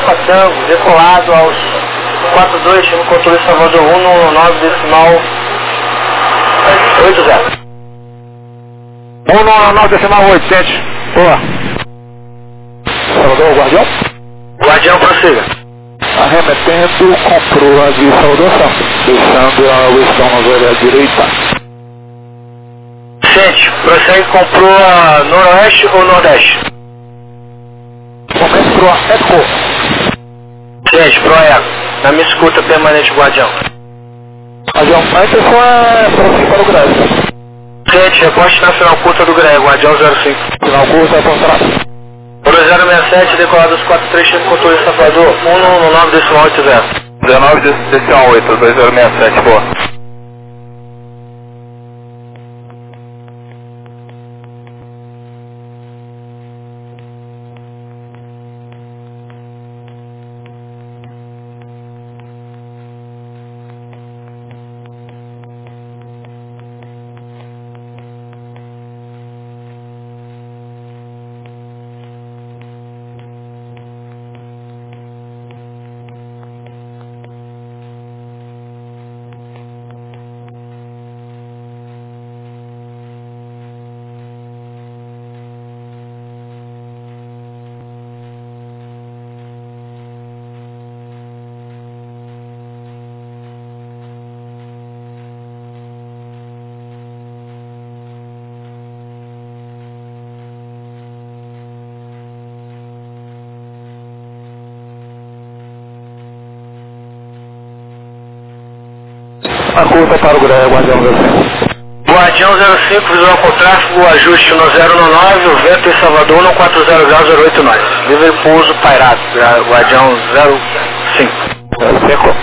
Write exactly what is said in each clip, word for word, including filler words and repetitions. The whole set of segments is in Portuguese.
Alfa Tango, decolado aos quatro dois, no controle Salvador um no nove decimal oito zero. um no nove decimal oito, sete. Boa. Salvador, Guardião? Guardião, prossiga. Arremetendo com proa de saudação, deixando a Western Novelha à direita. Sente, prossegue com proa noroeste ou nordeste? Momento proa Eco. Sente, proa Eco. Na minha escuta permanente, Guardião. Guardião, a intenção é prosseguir para o Greve. Sente, reposte na final curta do Greve, Guardião zero cinco. Final curta, contrato. Por zero seis sete, decolado aos quatro três, no controle Salvador um no nove decimal oito zero. dezenove decimal oito, dois zero seis sete, boa. A curta para o Greve, Guardião zero cinco. Guardião zero cinco, visual com tráfego, ajuste no zero nove, o vento em Salvador no quatro zero zero zero oito nove. Livre pouso pairado, Guardião zero cinco. zero cinco.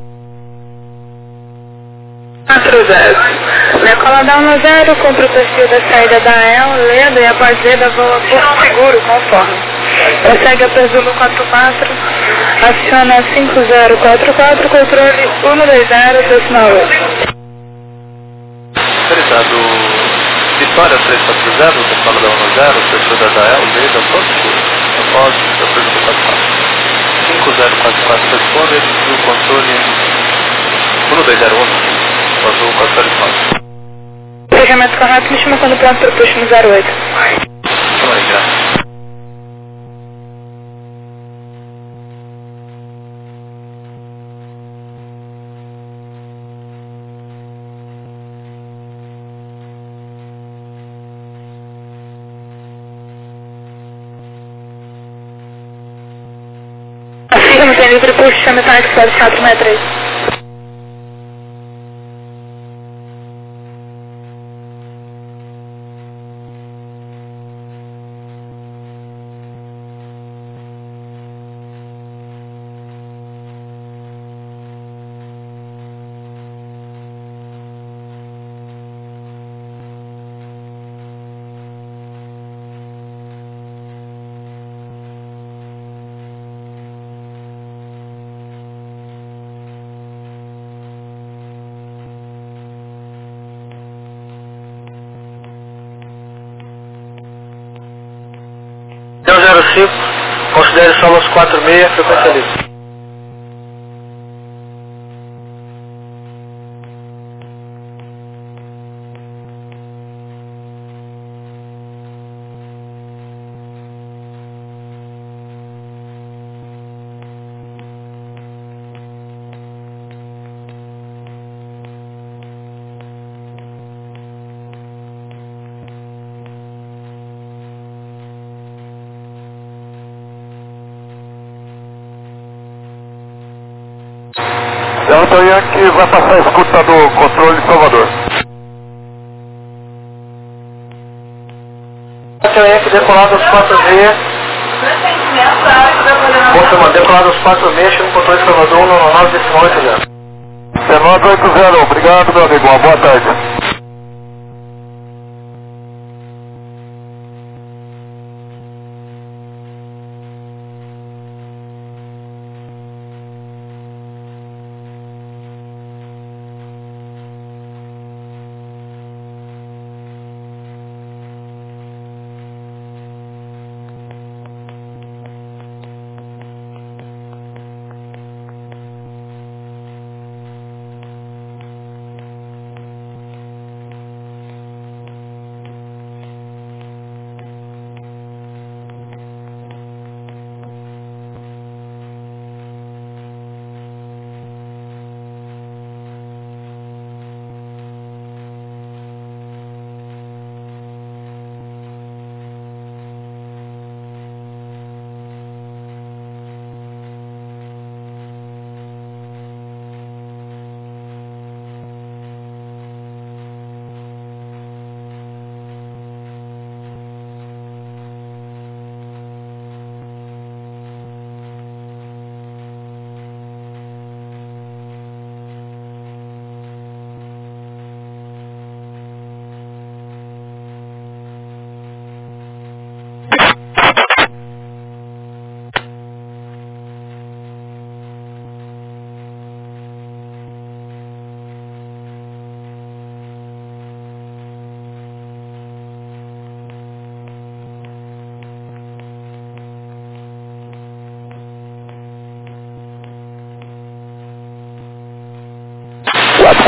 quatro zero. Decoladão no zero, cumpre o perfil da saída da E L, lendo e após lenda voa por seguro, conforme. Prossegue a presumo quatro quatro, aciona cinco zero quatro quatro, controle um dois zero, decimal oito. Autorizado Vitória três quatro zero, decoladão no zero, perfil da E L, lenda por seguro. Após a presumo quatro quatro. cinco zero quatro quatro responde, e o controle um dois zero um, azul quatro zero nove. Projeto correto, me chama quando pronto para o push no zero oito. Então aí, graças. Afirma, tem livre push, chama Target quatro quatro seis três. zero cinco, considere só os quatro seis, frequência livre. Delta Yankee vai passar a escuta do controle Salvador. Delta Yankee decolado aos quatro seis. Confirmando, decolado aos quatro seis, no controle Salvador no nove decimal oito zero. dezenove oito zero, obrigado meu amigo, uma boa tarde.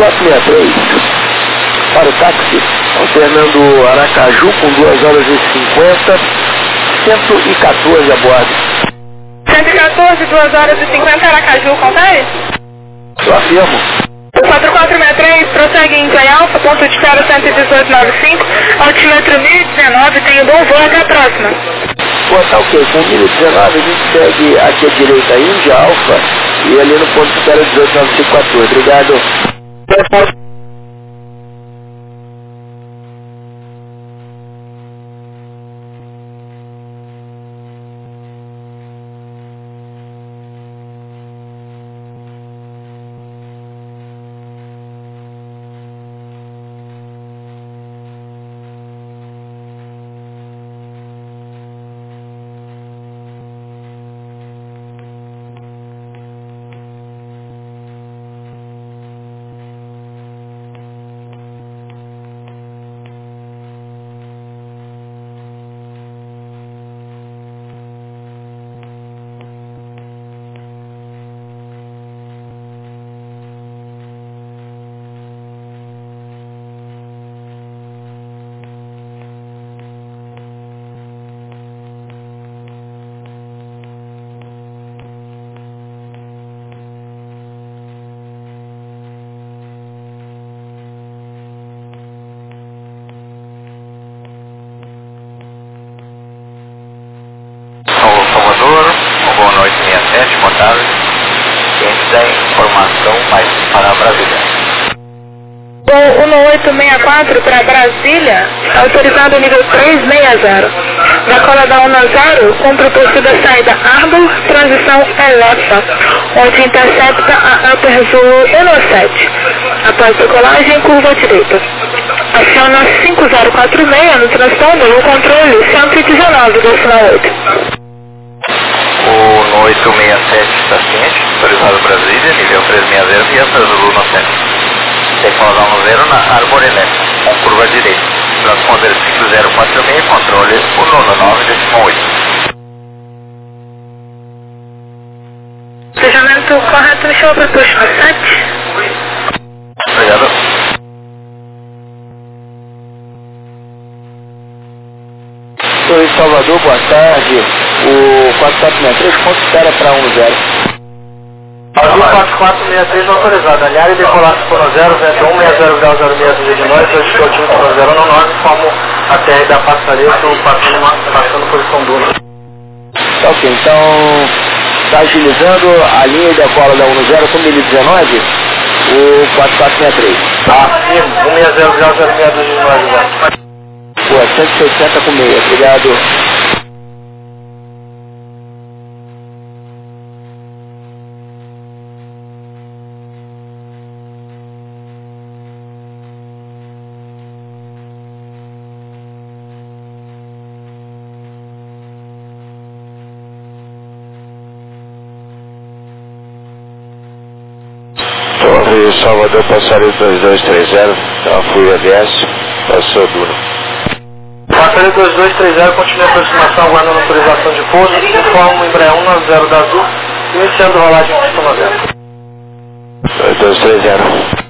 quatro seis três, para o táxi, Fernando Aracaju, com duas horas e cinquenta, cento e quatorze a bordo. cento e quatorze, duas horas e cinquenta, Aracaju, contei? Eu afirmo. quatro quatro seis três, prossegue em Zé Alfa, ponto de espera cento e dezoito noventa e cinco, altímetro mil e dezenove, tem um bom voo, até a próxima. Pô, tá ok, com mil e dezenove a gente segue aqui à direita, Índia Alfa, e ali no ponto de espera dezoito noventa e cinco quatorze. Obrigado. Boa noite, sessenta e sete, boa tarde. Quem quiser informação mais para Brasília. O um oito seis quatro para Brasília, autorizado nível três seis zero. Decola da um zero, com propósito da saída Arbor, transição Elefa, onde intercepta a Upper Zulu um sete. Após decolagem, curva direita. Aciona cinco zero quatro seis no transponder o controle cento e dezenove, decimal oito. O oito seis sete está ciente, autorizado Brasília, nível três seis zero, via Zulu no centro. Decola um zero na Arbor Elefa, com curva direita. Transponder cinco zero quatro seis, controle um nove, decimal oito. Fechamento correto, me chama para push no sete. Obrigado. Oi, Salvador, boa tarde. O quatro quatro seis três, ponto espera para um zero. Azul quatro quatro seis três autorizado. Aliar e decolar por zero, vento um, seis zero zero zero seis de nós, hoje que eu tinha por zero no nove, como a T R da passaria, passando, passando posição dura. Tá ok, então está agilizando a linha da cola da um zero com mil e dezenove, o quatro quatro seis três. Ah, sim, um seis zero zero zero seis de nós, Pô, cento e sessenta com meia, obrigado. Torre Salvador, passaria dois dois três zero, a fúria desce, passou duro. Passaria dois dois três zero, continua a aproximação, aguardando autorização de pouso, informa o Embraer um nove zero da Azul, iniciando rolagem de pista noventa. dois dois três zero.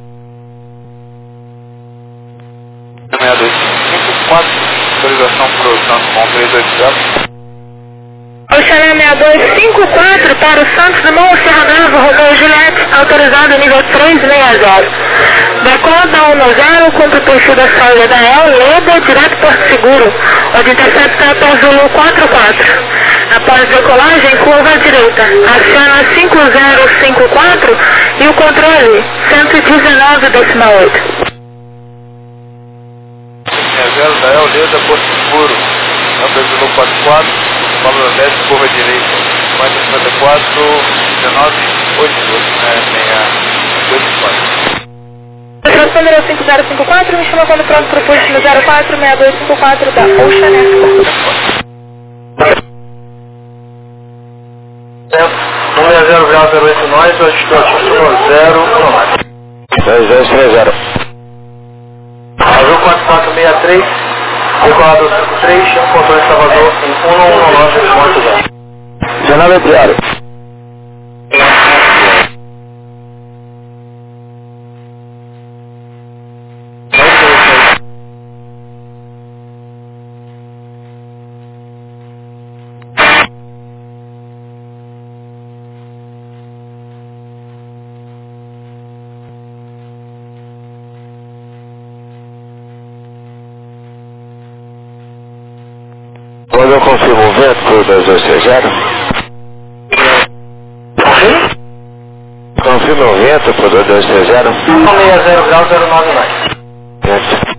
seis dois cinco quatro, autorização para o Santos com três dois zero. Oceano seis dois cinco quatro para o Santos Dumont, Serra Brava, Romeu Juliette, autorizado nível três seis zero. Decola da um zero, cumpre o perfil da saída da E L, Leda, direto Porto Seguro, onde intercepta a Zulu quatro quatro. Após decolagem, curva à direita, aciona cinco zero cinco quatro e o controle cento e dezenove, decimal oito. seis zero da E L, Leda, Porto Seguro, Upper Zulu quatro quatro, Pablo dez, curva direita, quatro cinquenta e quatro, dezenove, oito dois, seis dois Transponder cinco zero cinco quatro, me chama quando pronto para o posto no zero quatro seis dois cinco quatro da Ocean Expo. um seis zero zero zero oito nós, hoje estou no zero nove. dois dois três zero. Azul quatro quatro seis três, decolado cinco três, controle Salvador em um um nove ponto zero. dezenove zero. confirma o vento por dois dois três zero? Confirma? Confirma o vento por dois dois três zero? seis zero grau zero nove nove. Vento.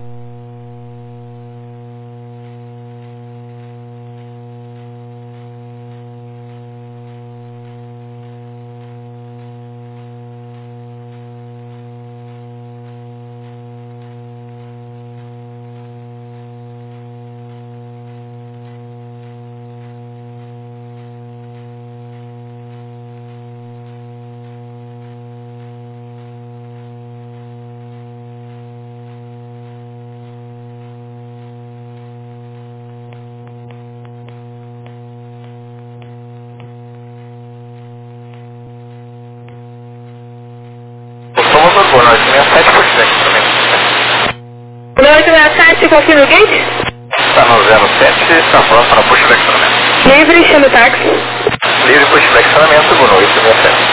Boa noite, sessenta e sete, pushback também. oito seis sete, confirma o gate? Está no zero sete, está pronto para pushback também. Livre, chama o táxi. Livre pushback também, segundo oito seis sete.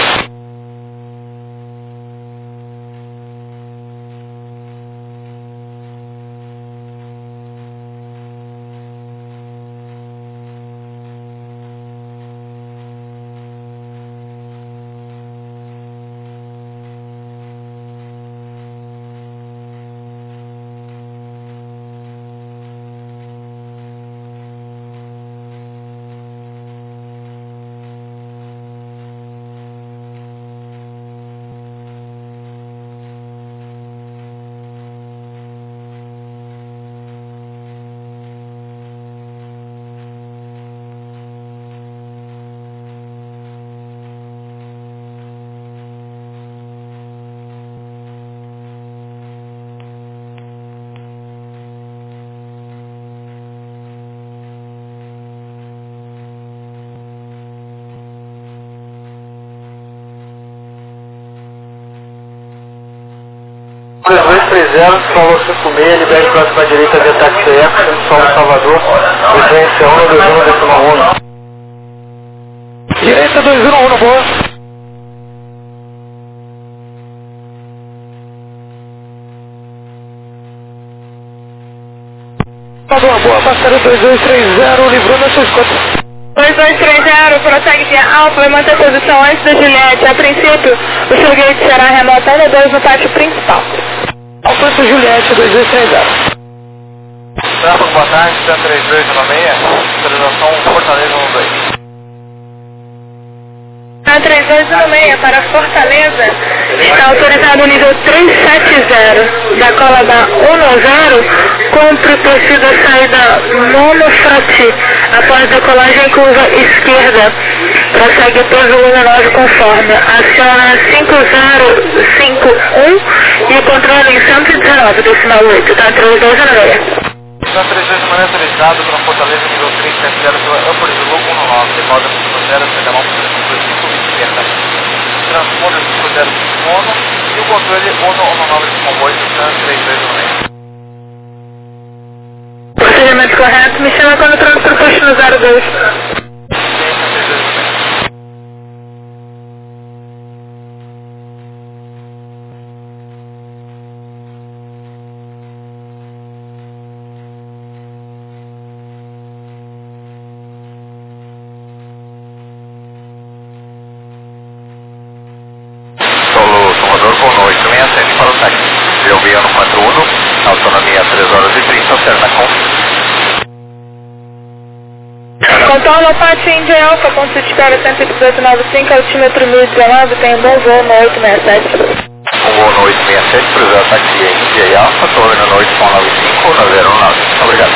dois dois três zero, solo cinco seis, libere próxima direita de táxi Eco, solo Salvador, frequência um dois um decimal um. Direita dois um um, boa. Tá boa, boa, passaram dois dois três zero, livrou na sua escuta. dois dois três zero, prossegue via Alfa e mantém a posição antes da Juliette. A princípio, o seu gate será remoto um dois no pátio principal. Alfa Juliette, dois dois três zero. Tráfego, boa tarde, cento e trinta e dois um seis, autorização Fortaleza um dois. A três dois um seis para Fortaleza está autorizado o nível trezentos e setenta da cola da um zero contra o torcida saída monofrati após decolagem curva esquerda. Prossegue por volume nove conforme. Aciona cinco zero cinco um e controle em cento e dezenove, decimal oito, tá? três dois um seis. cento e trinta e dois manhã autorizado para Fortaleza nível três sete zero pela Upper Zulu um nove, decoda cinco zero, segunda mão para cinco esquerda. Transponder cinco zero cinco um e o controle um nove de comboio cento e trinta e dois um seis. Procedimento correto, me chama quando o trânsito puxa no zero dois. Autonomia três horas e trinta, Cernacom. Contorno Pátio Índia Alfa, ponto de espera cento e dezoito noventa e cinco, altímetro mil e dezenove, tem um bom voo no oito seis sete. Um voo no oito seis sete, cruzar táxi Índia e Alfa, torre no oito nove cinco, no zero nove. Obrigado.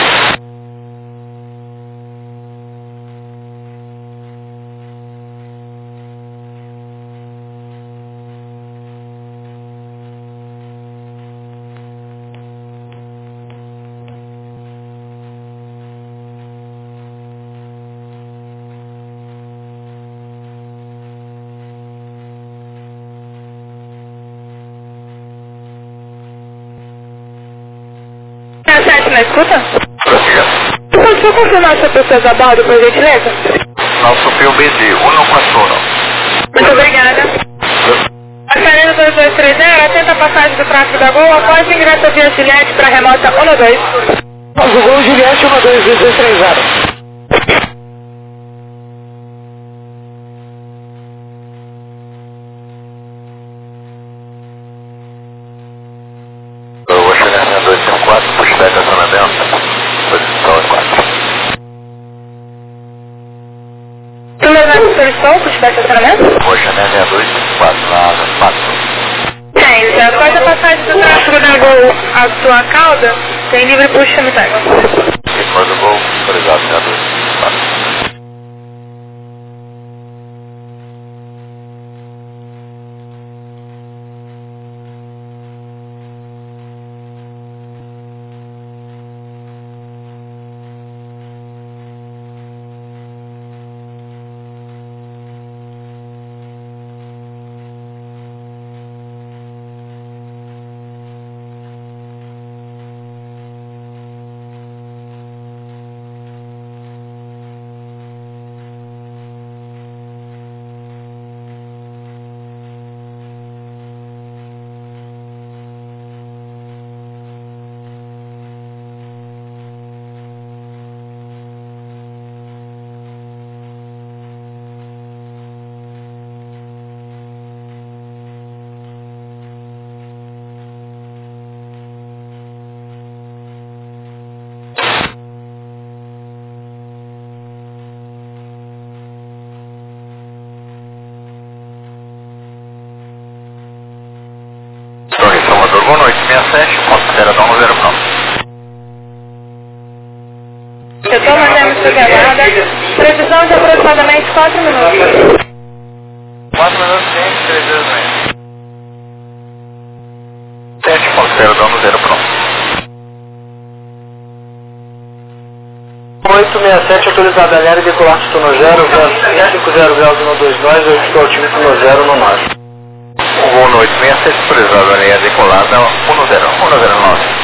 sete na escuta? Prossiga. Pode só confirmar se a pessoa a bordo, por gentileza? Nosso P U B D um quatro um. Muito obrigada. Passareiro dois dois três zero, atenta a passagem do tráfego da Gol após o ingresso via Juliette para remota um dois. Nós o Gol Juliette um dois dois dois três zero. estacionamento, posição quatro. Tu levar o seu som para o estacionamento? Hoje é meia dois quatro na quatro. Tem, já após a passagem do tráfego da Gol à tua cauda, tem livre puxa metade. Depois do voo, autorizado meia dois quatro. Boa noite, sessenta e sete, consideração no zero pronto. Eu estou mandando sua chamada, precisão de aproximadamente quatro minutos. quatro minutos e três vezes meio. sete, consideração no zero pronto. oito seis sete, autorizada L R, decolar no zero, cinco zero zero um dois dois, eu estou otimista no zero no nove. Boa noite, sessenta e sete, autorizada L R, decolada um zero um zero nove.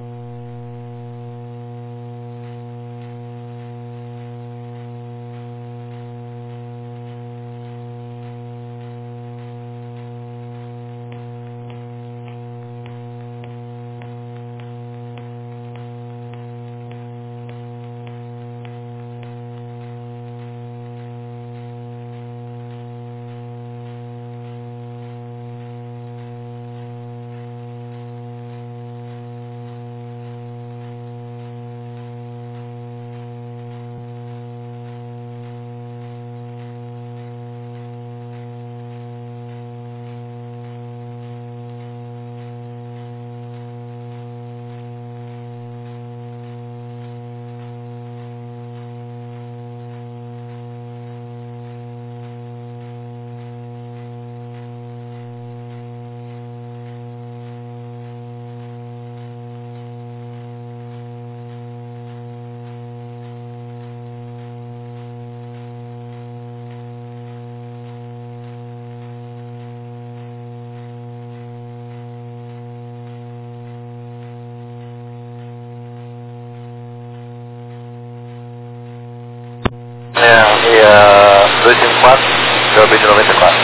É, dois cinco quatro, C O B de noventa e quatro.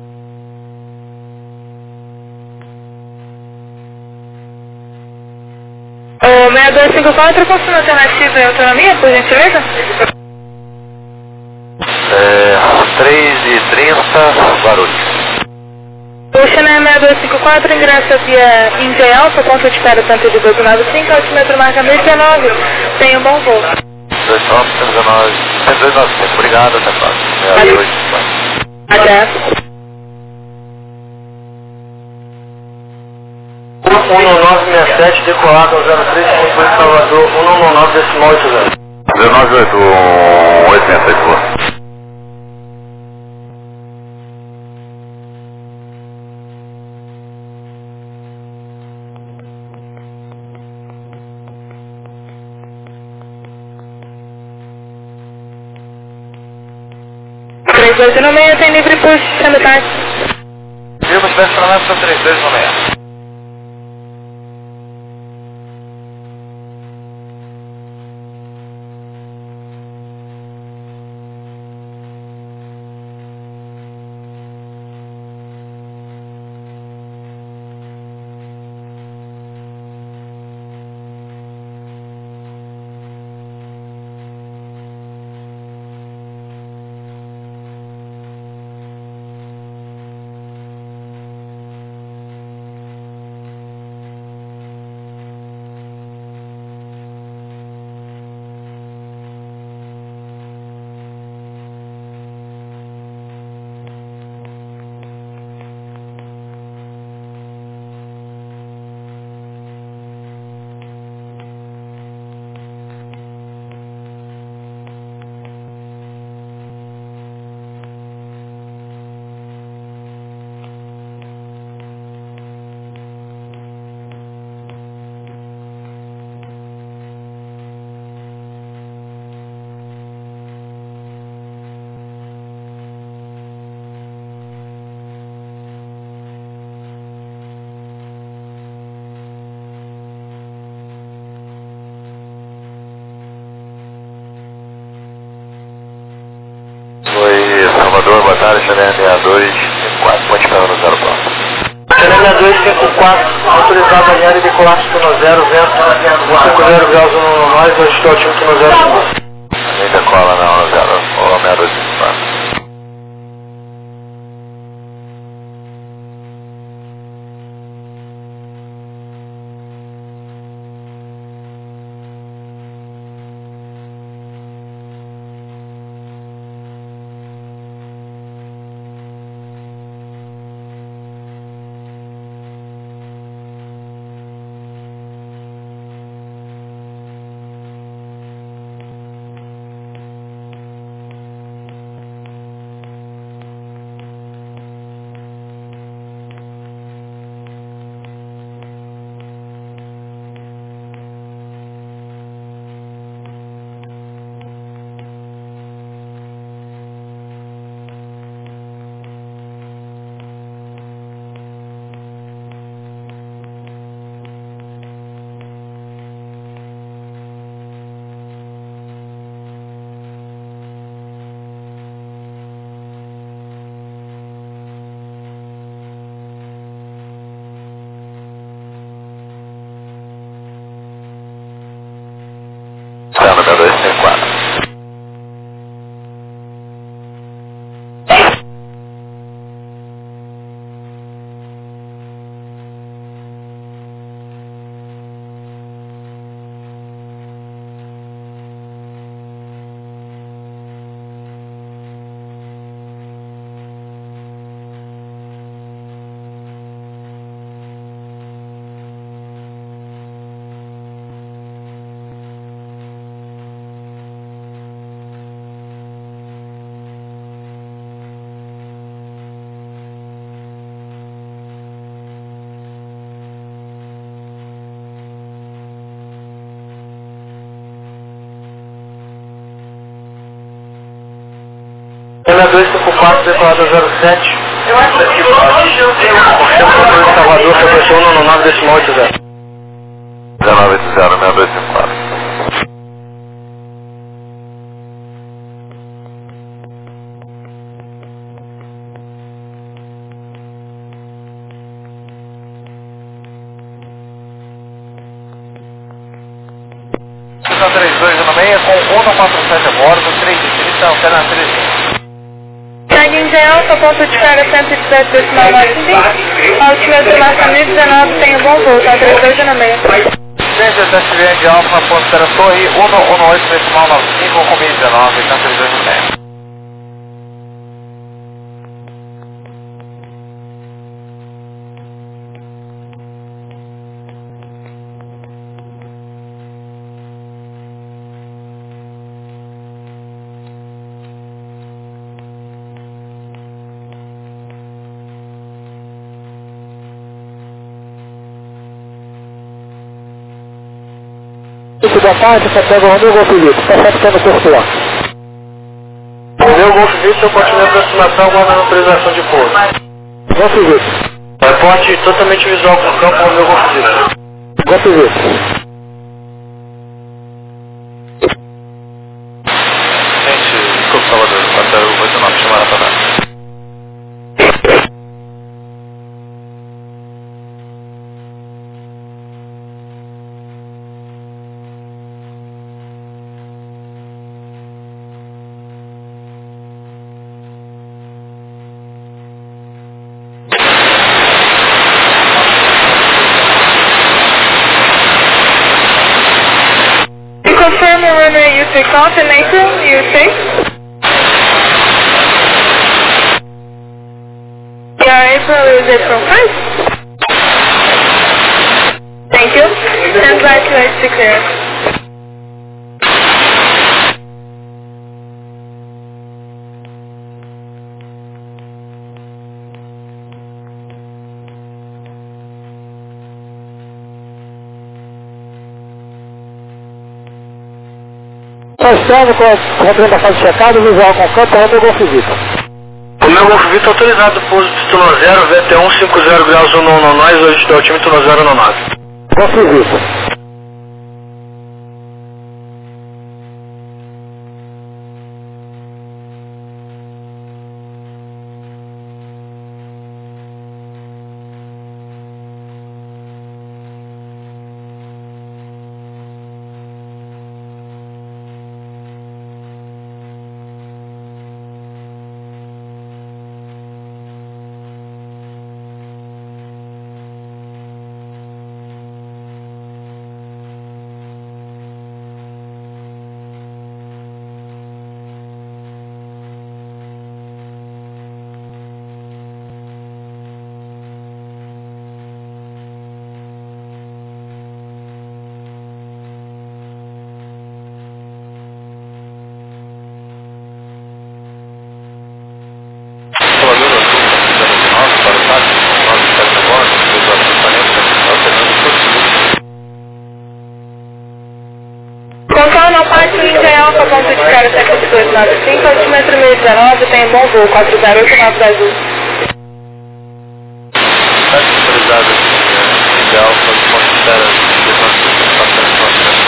O seis dois cinco quatro, qual sua alternativa e autonomia, por gentileza? É, três e trinta, Guarulhos. O Chanel seis dois cinco quatro ingressa via Índia Alfa, ponto de espera tanto de doze nove cinco, altimetro marca mil e dezenove. Tenha um bom voo. dois nove cento e dezenove, cento e dois nove cinco, obrigado, até a próxima. Valeu. Até. um nove seis sete, decolado ao zero três, ponto oito, Salvador, um nove decimal oito zero. zero nove oito, oito seis sete, boa. três dois no meio, tem livre push, sendo tarde. Viva estacionamento para três dois no meio. boa tarde, Chalé seis dois cinco quatro, ponte para no zero quatro. Chalé seis dois cinco quatro, autorizado a linha de decolar no zero, vento cinco zero graus no nós, hoje estou altímetro no zero nove. Ainda cola não, zero, ou seis dois cinco quatro. seis dois cinco quatro. seis dois cinco quatro, decolada zero sete. Confirma o Salvador, frequência um no nove decimal oito zero. nove oito zero, seis dois cinco quatro. trinta e dois no meio com um no quatro sete a bordo, três de direção, Fernando três. Segue em G Alfa, ponto de carga cento e dezessete decimal nove cinco. Altímetro massa mil e dezenove, tenha bom voo, tá trinta e dois no meio. cento e dezessete Viana de Alfa, ponto Terra Torre, um no oito decimal nove cinco, com mil e dezenove, então trinta e dois no meio. Boa tarde, você pega o Romeu Golf Felipe, está certo que é no corpo lá. Romeu Golf Victor, continua a aproximação, aguardando autorização de pouso. Golf Felipe. Reporte totalmente visual com o campo Romeu Golf Victor. Golf Felipe. Gente, desculpa, Salvador, quatro oito nove, chamaram para dar. Confirm the runway you take off in April, you safe? Yeah, April is April first. Thank you. Stand by to exit to clear. Nós estamos com a representação de checado, visual com campo, Romeu Golf Victor. Romeu Golf Victor autorizado, pouso título zero, V T um cinquenta graus no no nós, hoje estou altímetro zero no nove. Golf Victor. Centro de cara sete dois nove cinco, altímetro mil e dezenove, tem bom voo, quatro zero oito nove da Azul. Está autorizado aqui, de Alfa, de ponto zero, de passando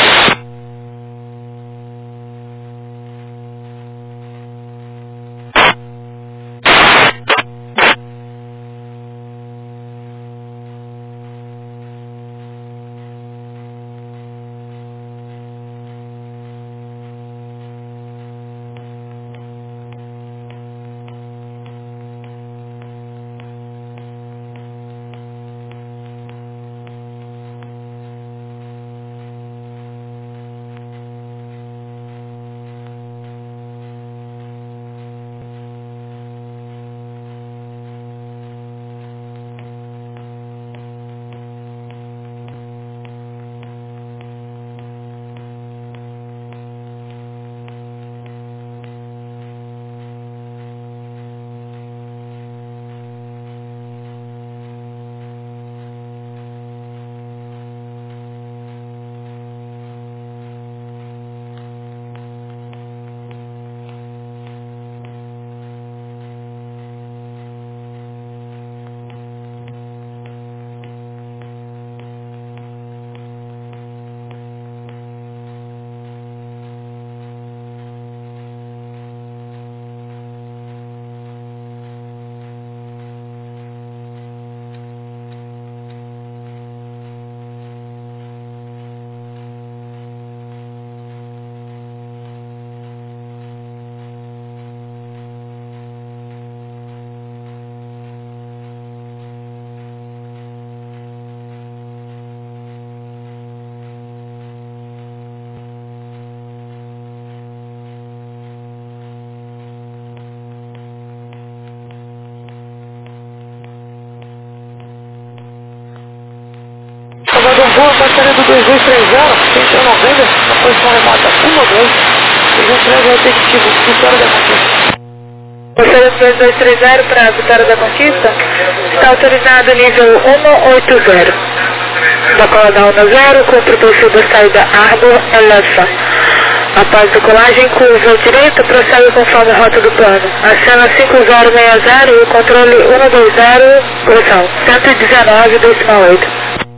Salvador Boa, passaria do dois dois três zero, cento e noventa, na posição remota um dois, seja entrega repetitivo, Vitória da Conquista. Passaria do dois dois três zero para a Vitória da Conquista, está autorizado nível cento e oitenta, decola da um zero, cumpre o perfil da saída Arbor Elefa. Após decolagem, curva direita, prossegue conforme a rota do plano. Acena cinco zero seis zero e o controle cento e vinte, posição cento e dezenove, decimal oito.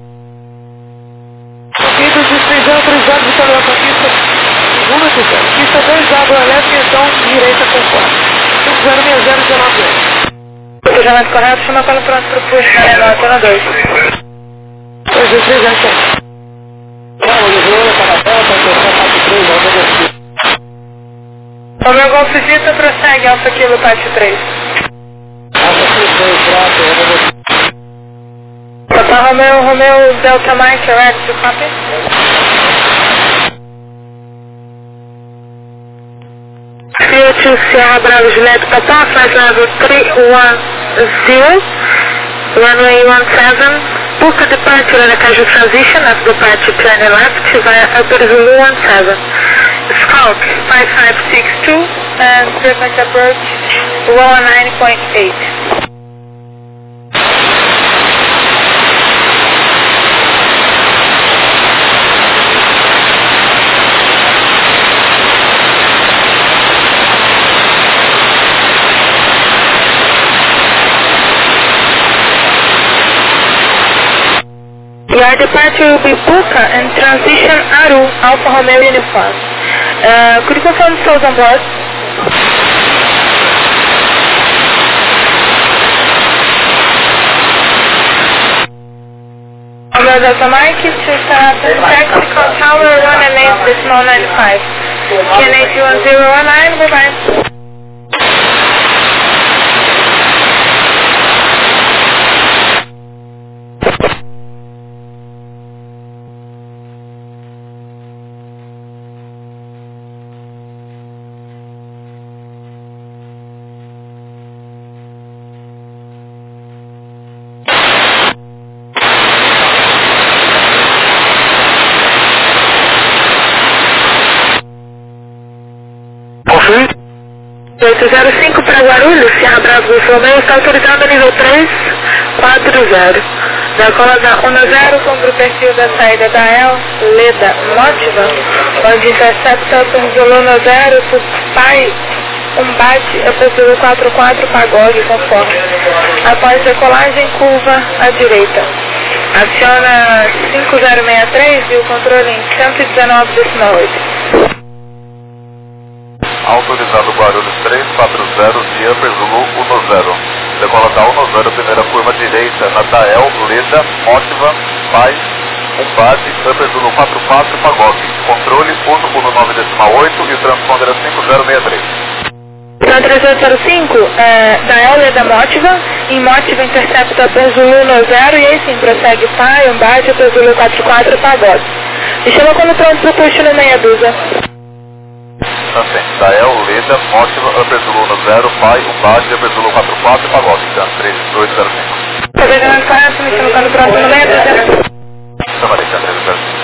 Conquista de três zero três zero, Vitória da Conquista, segunda atenção. Pista dois, Água Elétrica, então direita conforme. cinco zero seis zero, dezenove oito. Planejamento correto, chama quando pronto para o puxo na Renato, zona dois. dois dois três zero, sete. Vamos, Lisboa, Canapé, Canapé, quatro três, Alfa Golf. Romeu Golf Vita, prossegue, Alfa Kilo, parte três. Alfa três três, quatro, Alfa Golf. Papa Romeo, Romeo, Delta Mike, correct, you copy? C two Sierra Bravo Juliet Papa, flight level three one zero, runway one seven, book a departure and a casual transition at departure turning left via Upper Zulu one seven. Scout five five six two and frequent approach one nine point eight. Your departure will be Buka and transition Aru, Alfa Romeo uniform. Uh, could you confirm the souls on board? Romeo Delta Mike to start the tactical tower one and eight decimal ninety-five. K N H one zero one nine, bye bye. oito zero cinco para Guarulhos, Sierra Bravo do Romeu, está autorizado a nível três quatro zero. Decola da um zero contra o perfil da saída da E L, Leda Motiva, onde intercepta por Zulu no zero, Pai, um bate, eu prefiro quatro quatro, pagode, conforme. Após decolagem, curva à direita. Aciona cinco zero seis três e o controle em cento e dezenove vírgula oito. Autorizado Guarulhos três quatro zero, via Zulu um zero. Decola da um zero, primeira curva direita, na Dael, Leda, Motiva, Pai, um bate, Upper Zulu quatro quatro, Pagode. Controle um um nove vírgula oito e o transponder é cinco zero seis três. Na três oito zero cinco, é, Dael, Leda, Motiva, em Motiva intercepta Upper Zulu no zero e aí sim prossegue Pai, um bate, Upper Zulu quatro quatro, Pagode. Me chama quando pronto pro push no meia dúzia. Assim, Dael, Leda, Motiva, Upper Zulu no zero, Pai, um bate, Upper Zulu quatro quatro, Pagode. Então, três oito zero cinco. Tá pegando a cara, me chama quando pronto no meia dúzia. Chamarei, então, três zero cinco.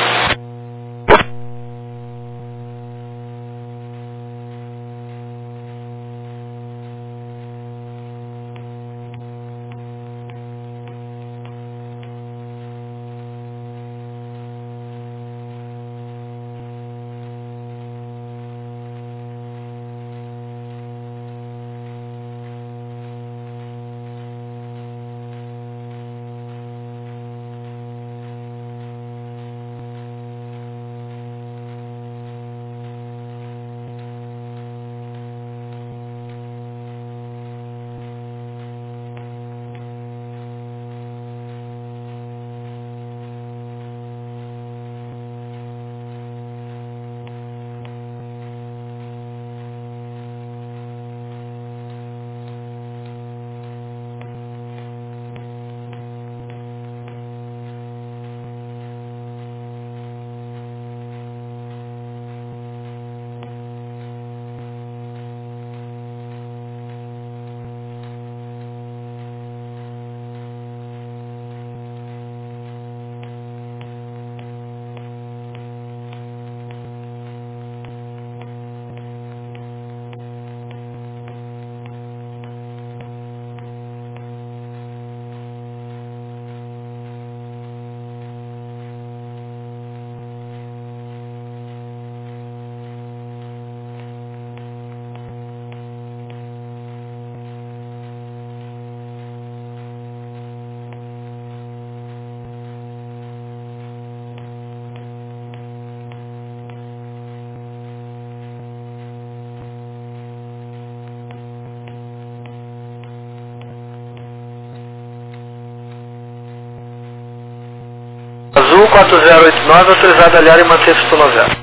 Azul quatro zero oito nove, autorizado a aliar e manter pistão no zero.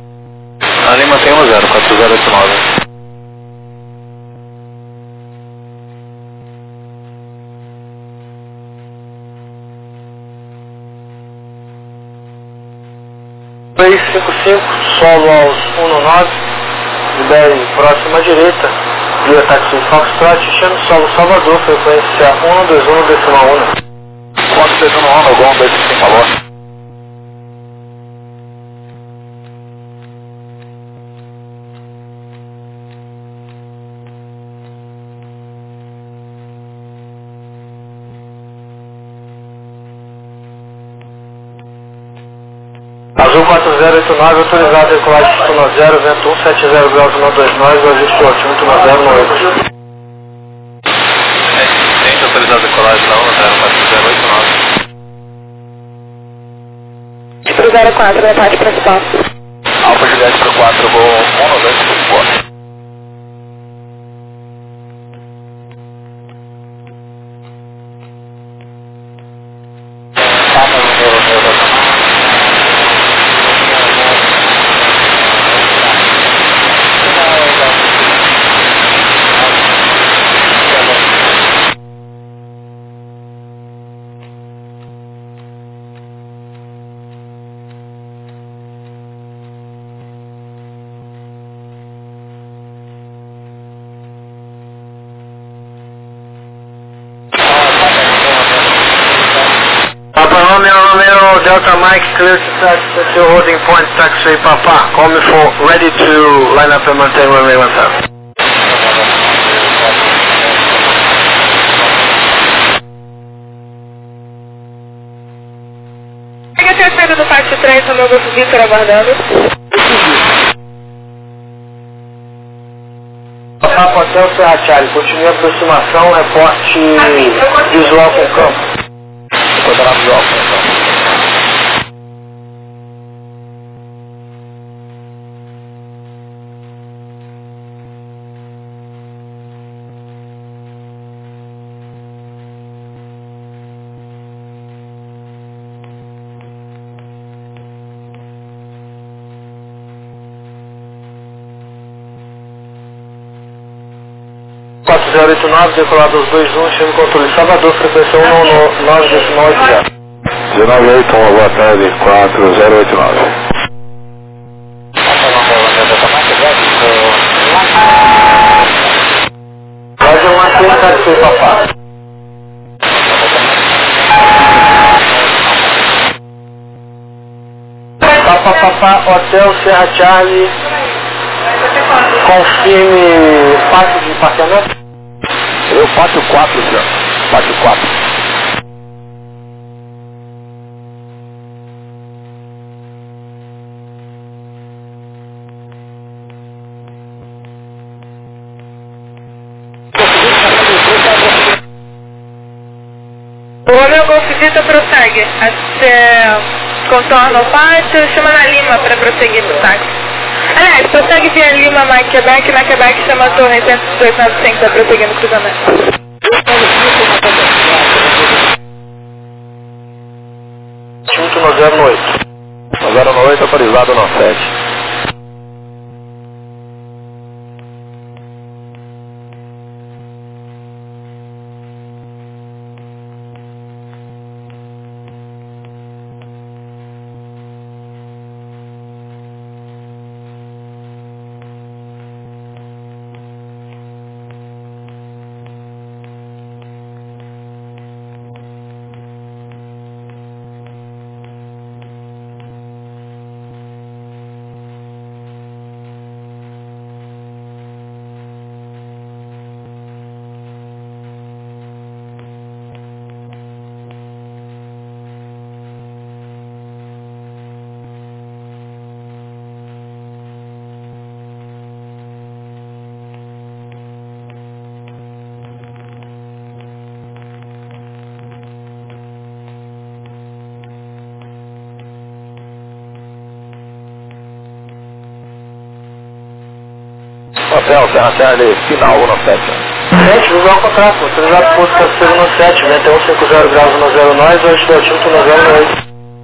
Ali mantém um zero, quatro zero oito nove. três cinco cinco, solo aos um nove, libere próxima à direita, via táxi Foxtrot, chame solo Salvador, frequência um dois um decimal um. Quanto dois um no Gol dois cinco, alô? Azul quatro zero oito nove, autorizado a decolagem pistão no zero, vento um sete zero graus um dois nove, ajuste altímetro no zero no oito. Tem autorizado a decolagem na um zero quatro zero oito nove. Pro zero quatro, da parte principal. Alfa Juliette pro quatro, vou um dois cinco. Delta Mike, clear to taxi to holding point taxiway Papa. Call me for ready to line up and maintain runway one seven. Número do pátio três, Romeu Golfo Victor, aguardando. Papa Hotel Serra Charlie, continue a aproximação, reporte visual com o campo. Enquadrar visual com o campo. quatro zero oito nove, decolado aos dois um, chama o controle Salvador, frequência um nove decimal zero. dezenove oito um, boa tarde, quatro zero oito nove. Pode uma cerca de seu papá. Papa Papá Hotel Serra Charlie, confirme pátio de parqueamento. Eu pátio quatro, senhor. Pátio quatro. O Romeu Golfo Victor prossegue até contorna o pátio, chama na Lima para prosseguir pro táxi. Aliás, prossegue via Lima, Mike Quebec, na Quebec chama a torre cento e dois nove cinco para prosseguir no cruzamento. Junto no zero oito. No zero oito, autorizado no sete. Hotel Serra Charlie, final um sete. sete, visual contrato, autorizado posto Casteiro no sete, vinte e um cinquenta graus no zero nós, hoje do Tinto no zero oito.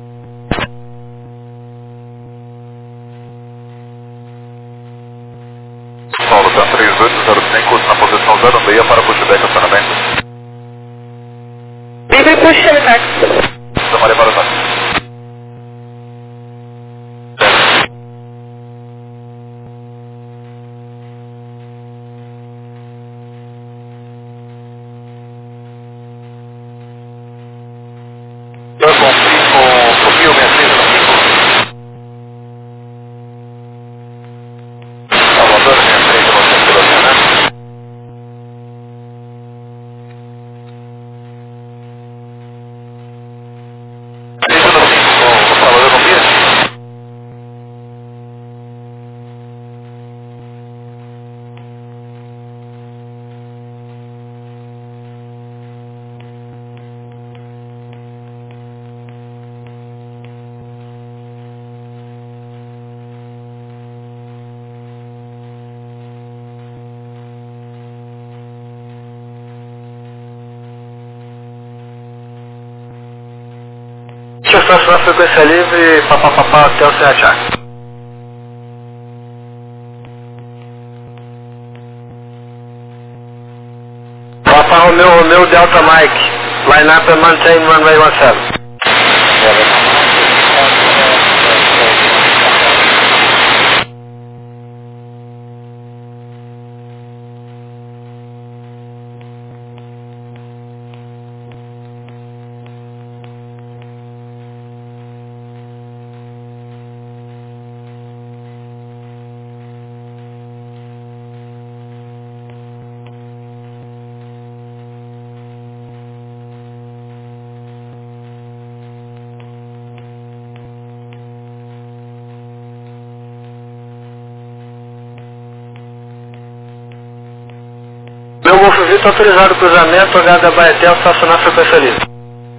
Paulo, tá três oito zero cinco, na posição zero seis para pushback acionamento. Livre puxa no táxi. Chamarei para o táxi. Eu confirmo o Rio sessenta e cinco. Salvador sessenta e três, você pelo acionamento. Título cinco, com Salvador no Rio. Estação na frequência livre, papapá, Hotel Serra Charlie. Papa Romeo, Romeo Delta Mike, line up and maintain runway one seven. Vitor, autorizado o cruzamento, H da Baetel, estacionar frequência livre.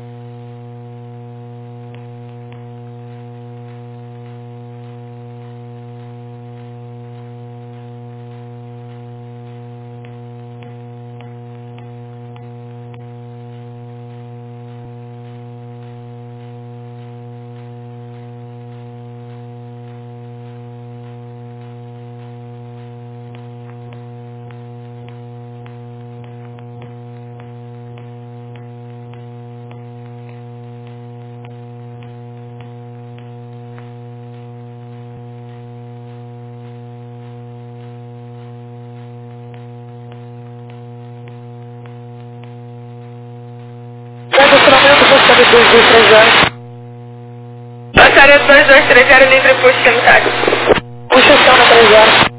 Passaria dois dois três zero livre puxa sanitário. Puxa ação na três zero.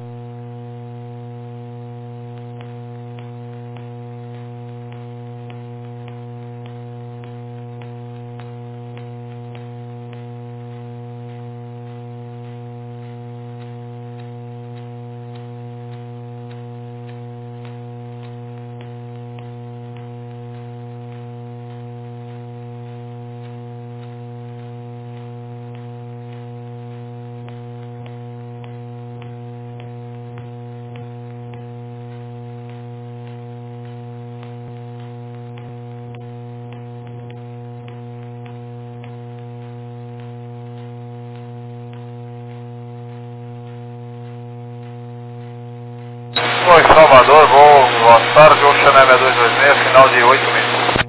Em Salvador, vou Oscar, João Chanel seis dois dois seis, final de oito minutos.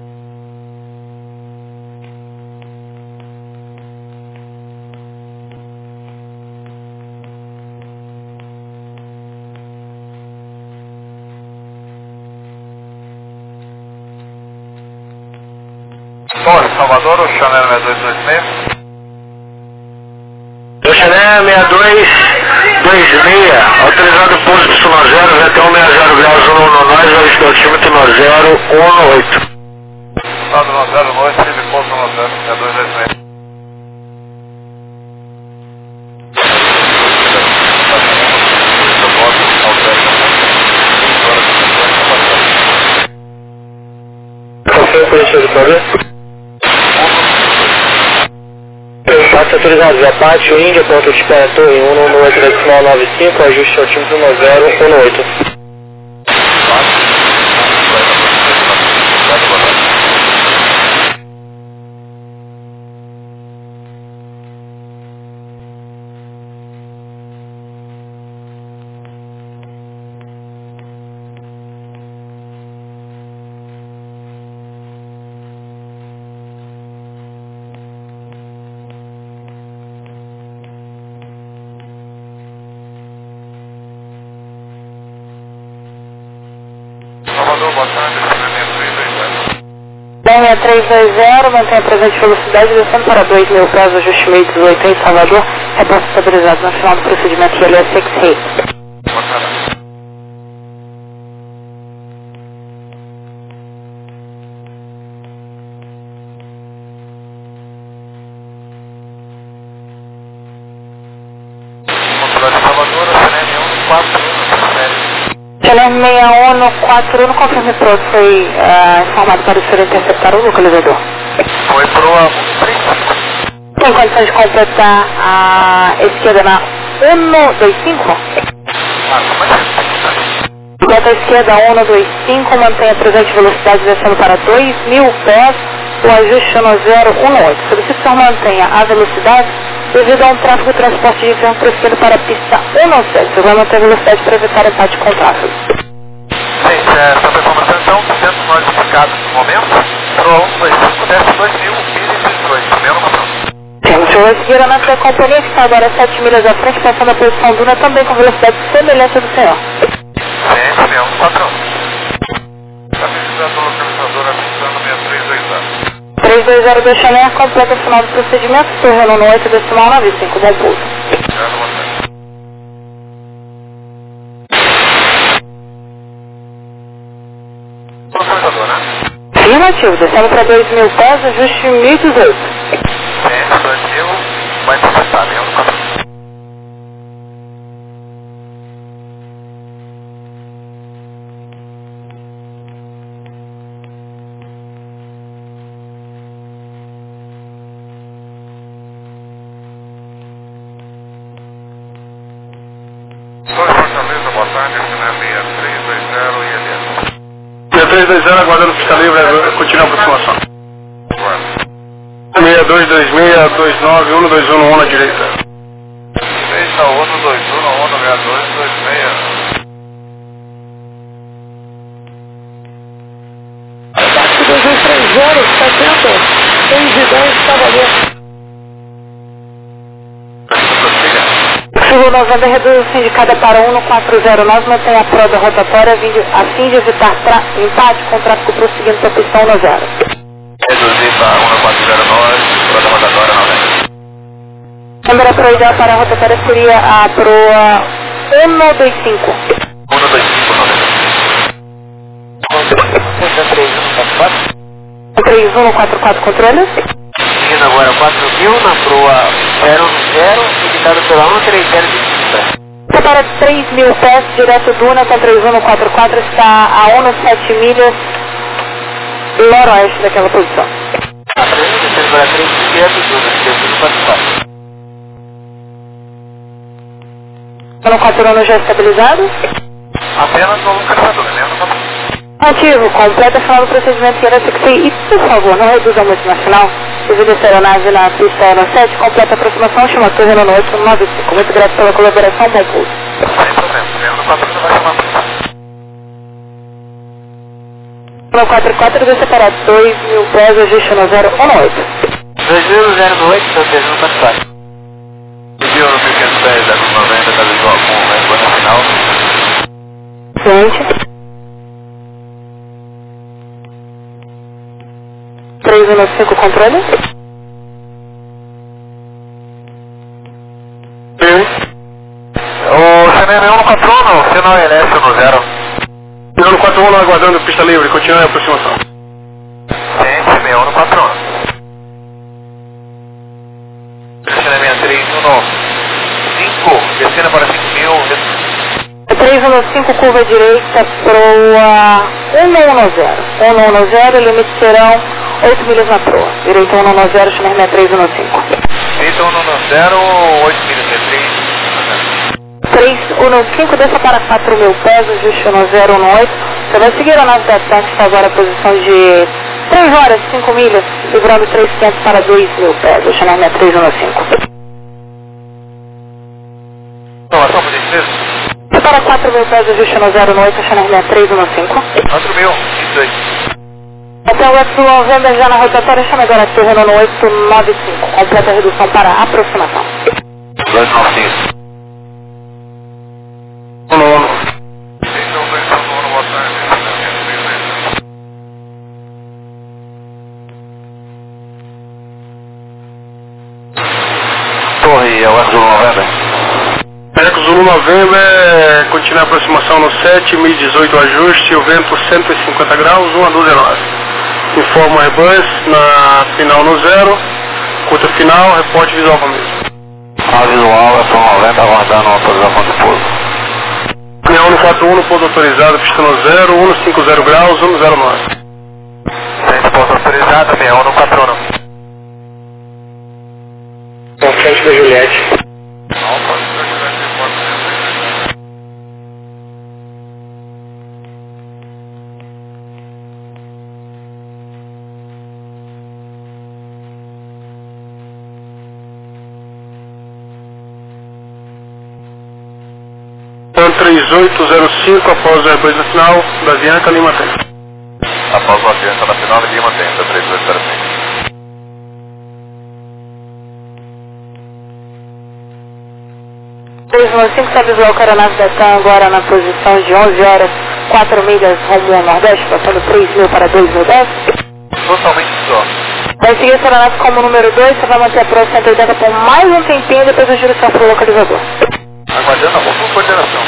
Bom, em Salvador, o Chanel seis dois dois seis. O Chanel seis dois dois seis, autorizado pouso Y zero, V T um sessenta graus um no nós, validade altímetro zero um oito. Estado zero um oito, tive pouso no zero, seis dois dois seis. Confirma por isso, Vitória. Passa autorizado, já parte o Índia, ponto de espera, torre um no oito decimal nove cinco, ajuste altímetro zero um oito. Linha três dois zero, mantém a presente velocidade, descendo para dois mil pés, ajuste meio dezoito em Salvador, reposto estabilizado no final do procedimento I L S X-Ray. Challenge seis um quatro um, confirme pro, foi uh, informado para o senhor interceptar o localizador. Foi pro A um. Tem condições de completar a esquerda na um dois cinco? Ah, como é que Completa a esquerda um dois cinco, mantenha a presente velocidade descendo para dois mil pés, o ajuste no zero um oito. Solicito que o senhor mantenha a velocidade devido a um tráfego de transporte de inverno prosseguindo para a pista um sete. Você vai manter a velocidade para evitar empate com o tráfego. Gente, é, sobre a informação, então, sendo modificado no momento, pro um dois cinco, desce dois mil milhas e dois, mesmo patrão. Sim, o senhor vai seguir a nossa companhia que está agora sete milhas à frente, passando a posição Duna também com velocidade semelhante à do senhor. Gente, mesmo patrão. Está precisando do localizador avisando seis três dois zero. três dois zero do Chanel, completa o final do procedimento, torrendo no oito decimal nove cinco, bom pouso. Obrigado, você. Localizador, né? Afirmativo, descendo para dois mil pés, ajuste mil e dezoito. Gente, dois mil, vai processar, mesmo patrão. seis três dois zero, aguardando pista livre, continua a aproximação. seis dois dois seis, dois nove um dois um um na direita. seis um dois um um seis dois dois seis. Táxi dois um três zero, setenta, seis e dez, Cavaleiro. Sul Novembro, redução indicada para um no quatro zero nove, mantém a prova rotatória a fim de evitar empate com o tráfego prosseguindo para a pista um no zero. Reduzir para um no quatro zero nove, prova rotatória noventa. Câmera pro ideal para a rotatória seria a proa um no dois cinco. um no dois cinco, noventa. três um no quatro quatro, controle. Seguindo agora quatro mil na proa zero zero, indicado pela um três zero de Sintra. Para três mil pés, direto Duna com três um no quatro quatro, está a um no sete milhas, noroeste daquela posição. A frente, descendo agora três mil direto Duna, direto no quatro quatro. No quatro um já estabilizado. Apenas no localizador, né? Ativo, completa final do procedimento que era C X I. E, por favor, não reduza muito na final. Devido a aeronave na pista Aero sete, completa a aproximação, chama a torre no oito nove cinco. Muito grato pela colaboração, bom pouso. Sem problema, no quatro não vai chamar para No quatro quatro, desce para dois mil pés, ajuste no zero um oito. dois mil zero oito, então três mil quatro quatro. Enviou no mil quinhentos dez, zero noventa, está visual com o retorno final. Frente. três um cinco, controle. O C N M um no quatro um, final L S no zero. No quatro um, aguardando pista livre, continua a aproximação. Sim, C N M um no quatro um. C N M três um no cinco, descendo para cinco mil. três um cinco, curva direita, proa um um zero. um um zero, limite serão oito milhas na proa. Direita um um zero, China três um cinco. Direita um no zero, oito milhas, três. três um cinco, desça para quatro mil pés, ajuste no zero um oito. Você vai seguir a nave da T A C, que está agora a posição de três horas, cinco milhas, livrando três mil e quinhentos para dois mil pés, o China três um cinco. Informação para destino? Para quatro mil pés, ajuste no zero um oito, China três um cinco. quatro mil, vinte e dois. Até o Sul Novembro já na rotatória, chama agora terreno no oito nove cinco. Completa a redução para aproximação. dois nove cinco. Nono. Torre, é o Zulu Novembro. Eco Zulu Novembro é continuar a aproximação no sete, mil e dezoito ajuste, o vento cento e cinquenta graus, um a doze nove. Informa o Airbus na final no zero, curta final, reporte visual comigo. A visual é para o noventa, aguardando a autorização de pouso. União no quatro um, pouso autorizado, pista no zero, cento e cinquenta graus, um zero nove. Centro pouso autorizado, meia um no quatro um. Com frente da Juliette. três oito zero cinco, após o Airbus na final, da Avianca, Lima três. Após o Avianca na final, Lima três, três oito zero cinco. três um cinco, está visual com a aeronave da TAM agora na posição de onze horas, quatro milhas rumo ao Nordeste, passando três mil para dois mil dez. Totalmente só. Vai seguir essa aeronave como número dois, você vai manter a prova cento e oitenta por mais um tempinho, depois eu giro só para o localizador. Aguardando a boa coordenação.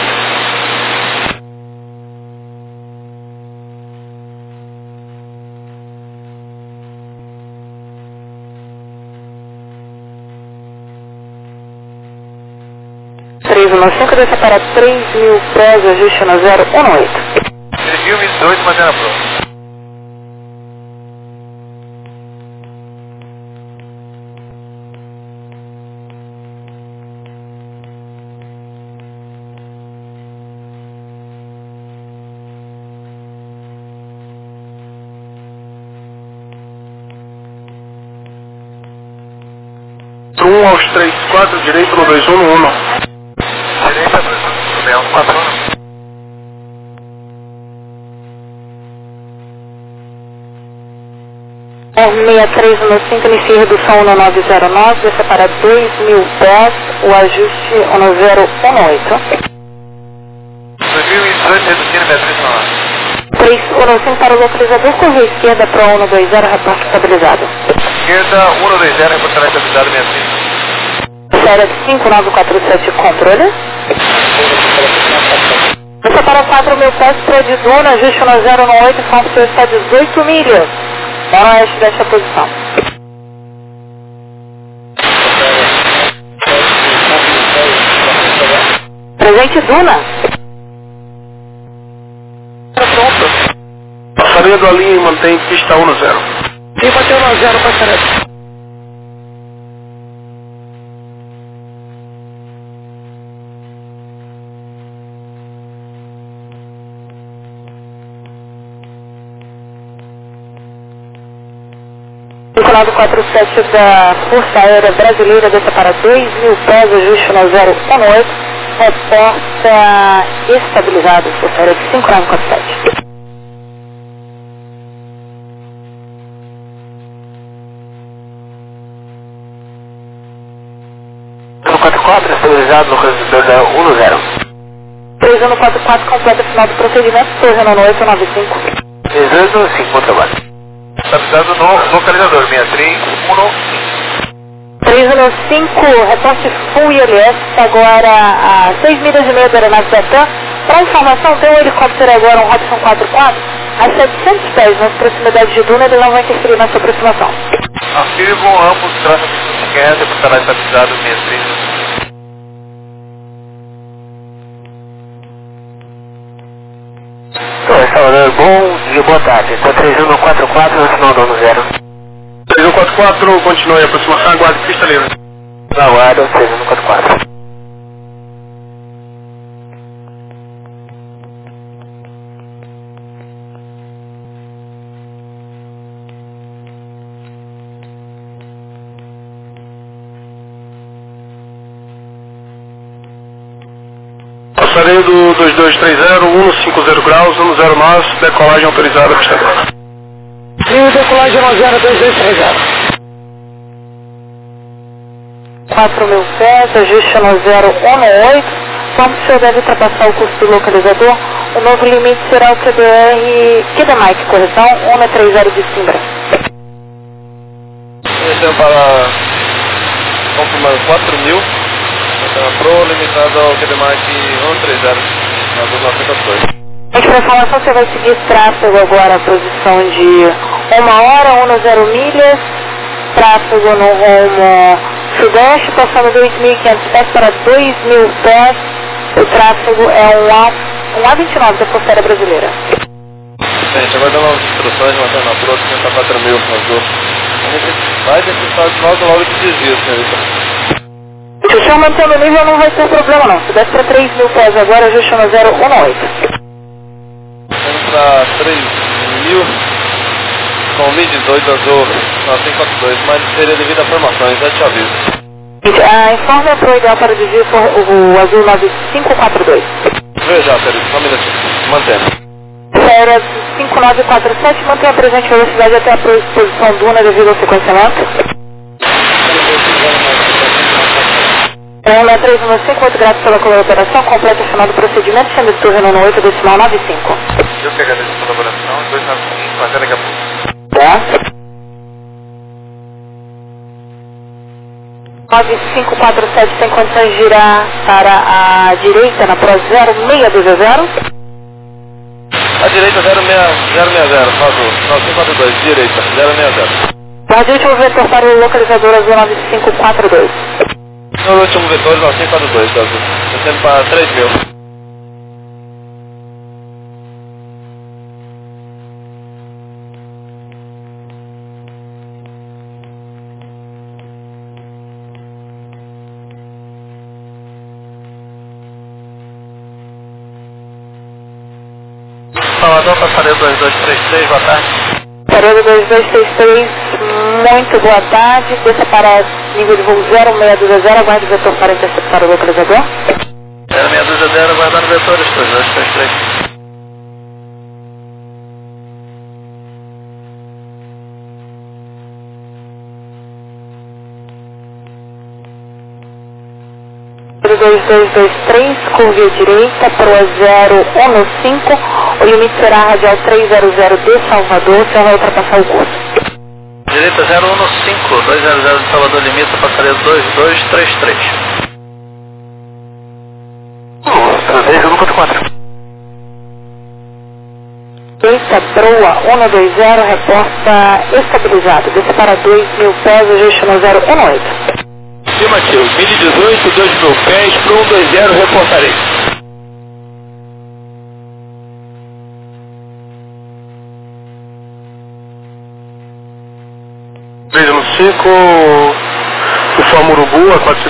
três um cinco, desce para três mil pés, ajuste no zero um oito. três mil e vinte e dois, mantendo a prova. um aos três quatro, direito no dois um no um. Direita dois um, no um quatro um. seis três um cinco, inicia redução um nove zero nove, desça para dois mil pés, o ajuste um zero um oito. dois mil e dezoito, reduzindo Beatriz na hora. três um cinco para o localizador, correio esquerda para um dois zero, reporte estabilizado. Esquerda, um dois zero, reportará estabilizado, Beatriz. Série cinco nove quatro sete, controle. Desça para quatro mil pés, para de Duna, ajuste um zero um oito, fonte está dezoito milhas. Noroeste desta posição. Presente Duna. Pronto. Passaria do ali e mantém pista um no zero. E bateu no zero, passaria. cinco nove quatro sete da Força Aérea Brasileira, desça para dois mil pés, ajuste no zero um oito, reporta estabilizado, Força Aérea de cinco nove quatro sete. um quatro quatro, estabilizado no redutor da um no zero. três um quatro quatro, completa final do procedimento, torre no oito nove cinco. três um cinco, bom trabalho. Estabilizado no localizador, sessenta e três um cinco. três um cinco, reporte Full I L S, agora a seis milhas e meia da aeronave da TAM. Para informação, tem um helicóptero agora, um Robson quatro quatro, a setecentos pés nas proximidades de Duna, ele não vai interferir na sua aproximação. Afirmo, ambos traçam de esquerda, reportará estabilizado, sessenta e três um cinco. Oi, Salvador, bom dia, boa tarde. Então três um quatro quatro, no final do ano zero. três um quatro quatro, continue a aproximação, aguarde pista livre. Aguardo, três um quatro quatro. Passaria do dois dois três zero, um cinco zero graus, um zero nove, decolagem autorizada, pista livre. E decolagem no zero dois dois três zero. quatro mil pés, ajuste no zero um oito. Como o senhor deve ultrapassar o custo do localizador, o novo limite será o Q D R, Q D Mike, correção, um três zero de Simbra. Então, para confirmar quatro mil, então, Pro limitado ao Q D M A C cento e trinta, na duas nove cinco dois. Gente, para informação, você vai seguir tráfego agora, a posição de uma hora, um zero milhas, tráfego no rumo sudeste, passando dois mil e quinhentos pés para dois mil pés, o tráfego é um A, um A vinte e nove da Força Aérea Brasileira. Gente, agora dando umas instruções, mantendo a Pro sessenta e quatro mil nas duas. A gente vai necessitar de nós logo de desvio, senhorita. Se o senhor mantendo o nível, não vai ter problema não. Se desce para três mil pés agora, ajuste no zero um oito. Vamos para três mil, com mil e dezoito azul nove cinco quatro dois, mas seria devido a formações, já te aviso. Gente, a informe é pro ideal para desvio for o azul nove cinco quatro dois. Veja, senhorita, só um minutinho, mantendo. Série cinco nove quatro sete, mantém a presente velocidade até a posição Duna devido ao sequenciamento. um três um cinco, muito grato pela colaboração, completa o final do procedimento, sendo torre no oito, decimal nove cinco. Eu que agradeço a colaboração, dois nove cinco, até daqui a pouco. Tá? nove cinco quatro sete tem condições de girar para a direita na Pro zero seis dois zero. A direita zero seis zero, azul, nove cinco quatro dois, direita, zero seis zero. Guarde o último vetor para o localizador azul nove cinco quatro dois. No último vetor, nove cinco quatro dois, azul, descendo para três mil. Salvador, passaria dois dois três três, boa tarde. Período dois dois seis três, muito boa tarde. Desça para nível de voo zero seis dois zero, aguarde o vetor para interceptar o localizador. zero seis dois zero, aguardando vetores dois dois três três. dois dois dois três, curva direita, proa zero um cinco, o limite será radial trezentos de Salvador, você vai ultrapassar o curso. Direita zero um cinco, duzentos de Salvador, limita, passaria dois dois três três. Transejo no quatro quatro. Eita, proa um dois zero, reporta estabilizado, desce para dois mil pés, ajuste no zero um oito. Afirmativo, mil e dezoito, dois mil pés, para um dois zero, reportarei. três um cinco, o Forma Urubu, a quatro